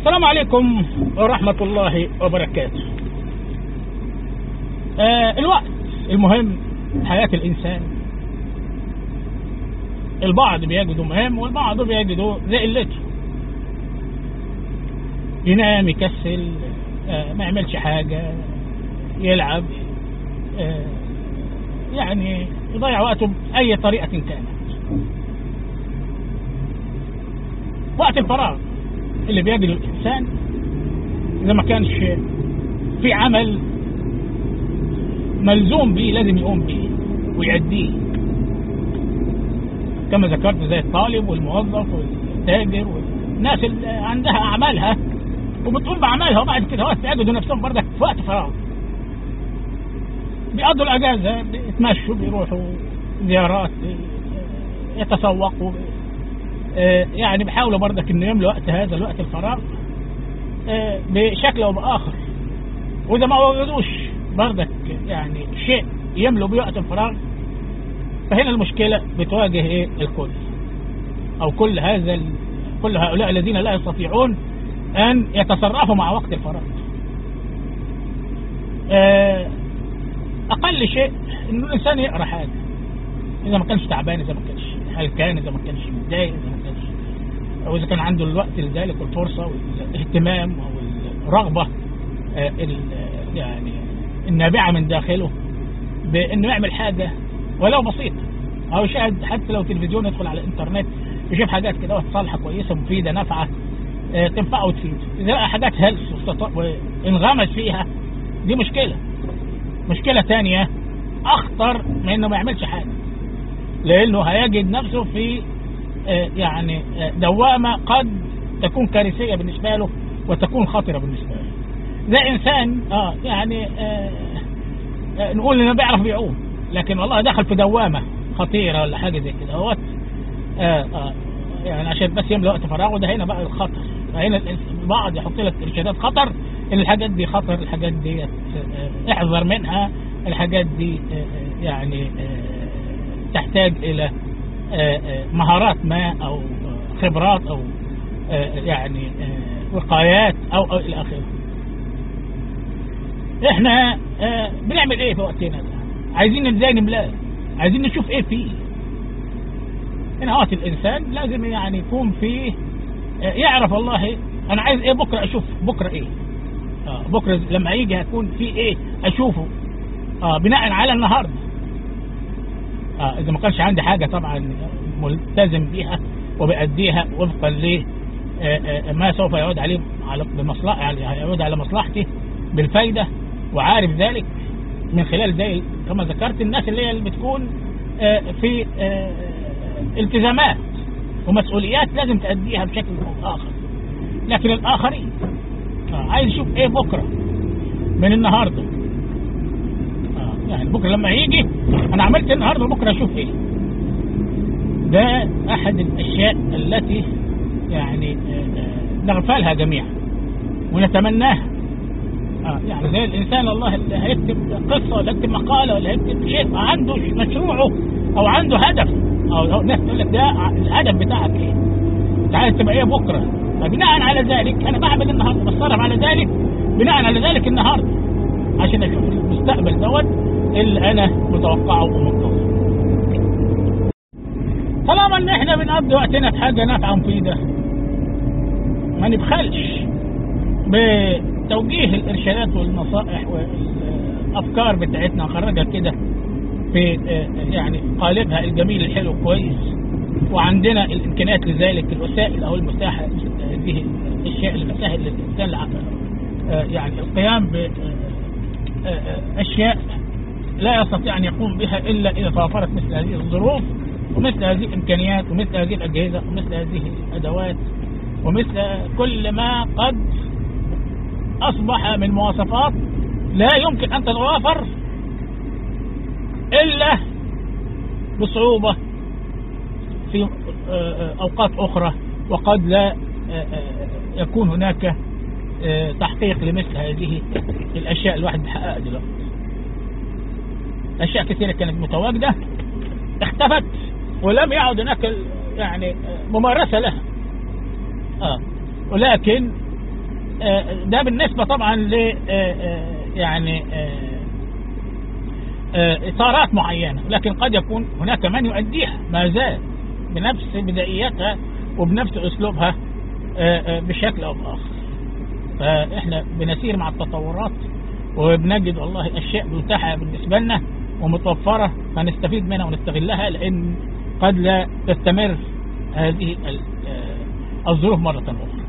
السلام عليكم ورحمة الله وبركاته. الوقت المهم حياة الإنسان، البعض بيجده مهم والبعض بيجده زي قلته، ينام يكسل، ما يعملش حاجة، يلعب، يعني يضيع وقته بأي طريقة كانت. وقت الفراغ اللي بيجده الإنسان إذا ما كانش في عمل ملزوم به لازم يقوم به ويعديه، كما ذكرت زي الطالب والموظف والتاجر والناس اللي عندها أعمالها وبتقوم بأعمالها، وبعد كده وقت يجدوا نفسهم برضك في وقت فراغ بيقضوا الأجازة، بيتمشوا، بيروحوا زيارات، يتسوقوا، يعني بيحاولوا برضك إنه يملوا وقت هذا الوقت الفراغ بشكل أو بآخر. وإذا ما وجدوش برضك يعني شيء يملوا بوقت الفراغ، فهنا المشكلة بتواجه إيه الكل، أو كل هؤلاء الذين لا يستطيعون أن يتصرفوا مع وقت الفراغ. أقل شيء إنه الإنسان يقرأ حاجة، إذا ما كانش تعبان، إذا ما كانش هلكان، إذا ما كانش متضايق، إذا ما كانش، أو إذا كان عنده الوقت لذلك والفرصة والاهتمام أو الرغبة يعني النابعة من داخله بأنه يعمل حاجة ولو بسيطة، أو يشاهد حتى لو تلفزيون، يدخل على الإنترنت يشوف حاجات كده صالحة كويسة مفيدة نافعة تنفعه وتفيده. إذا لقى حاجات هلس وانغمس فيها، دي مشكلة تانية أخطر من إنه ما يعملش حاجة، لأنه هيجد نفسه في يعني دوامة قد تكون كارثية بالنسبة له وتكون خطرة بالنسبة له. زي إنسان يعني نقول إنه بيعرف بيعوم، لكن والله دخل في دوامة خطيرة ولا حاجة زي كده، هو يعني عشان بس يملأ وقت فراغه. ده هنا بقى الخطر، فهنا البعض يحط لك إرشادات خطر، إن الحاجات دي خطر، الحاجات دي احذر منها، الحاجات دي يعني تحتاج إلى مهارات ما أو خبرات أو يعني وقايات أو إلى آخره. إحنا بنعمل إيه في وقتنا ده؟ عايزين إزاي نملاه؟ عايزين نشوف إيه فيه. هنا وقت الإنسان لازم يعني يكون فيه يعرف والله أنا عايز إيه بكرة، أشوف بكرة إيه، بكرة لما يجي هكون فيه إيه أشوفه بناء على النهاردة. إذا ما كانش عندي حاجة طبعا ملتزم بيها وبأديها وفقا ما سوف يعود عليه بمصلحة، يعني يعود على مصلحتي بالفايدة، وعارف ذلك من خلال زي كما ذكرت الناس اللي بتكون في التزامات ومسؤوليات لازم تأديها بشكل أو آخر. لكن الآخرين عايز يشوف إيه بكرة من النهاردة، يعني بكرة لما يجي أنا عملت النهاردة بكرة أشوف إيه. ده أحد الأشياء التي يعني نغفلها جميعا ونتمناها. يعني زي الإنسان الله اللي هيكتب قصة ولا يكتب مقالة ولا يكتب شيء عنده مشروعه أو عنده هدف، أو الناس تقول لك ده الهدف بتاعك إيه، أنت عايز تبقى إيه بكرة، فبناء على ذلك أنا بعمل النهاردة، بتصرف على ذلك بناء على ذلك النهاردة عشان أشوف المستقبل دوت اللي أنا متوقعه ومنتظر. طالما إن إحنا بنقضي وقتنا في حاجة نافعة مفيدة، ما نبخلش بتوجيه الإرشادات والنصائح والأفكار بتاعتنا، نخرجها كده في يعني قالبها الجميل الحلو كويس، وعندنا الإمكانيات لذلك، الوسائل أو المتاحة، هذه الأشياء اللي بتسهل للإنسان يعني القيام بأشياء لا يستطيع أن يقوم بها إلا إذا توفرت مثل هذه الظروف ومثل هذه الإمكانيات ومثل هذه الأجهزة ومثل هذه الأدوات ومثل كل ما قد أصبح من مواصفات لا يمكن أن تتوافر إلا بصعوبة في أوقات أخرى، وقد لا يكون هناك تحقيق لمثل هذه الأشياء الواحد بيحققها دلوقتي. أشياء كثيرة كانت متواجدة اختفت ولم يعد هناك يعني ممارسة لها، ولكن ده بالنسبة طبعا ل يعني إطارات معينة، لكن قد يكون هناك من يؤديها ما زال بنفس بدائياتها وبنفس أسلوبها بشكل أو بآخر. فإحنا بنسير مع التطورات وبنجد والله أشياء متاحة بالنسبة لنا ومتوفرة، فنستفيد منها ونستغلها، لأن قد لا تستمر هذه الظروف مرة أخرى.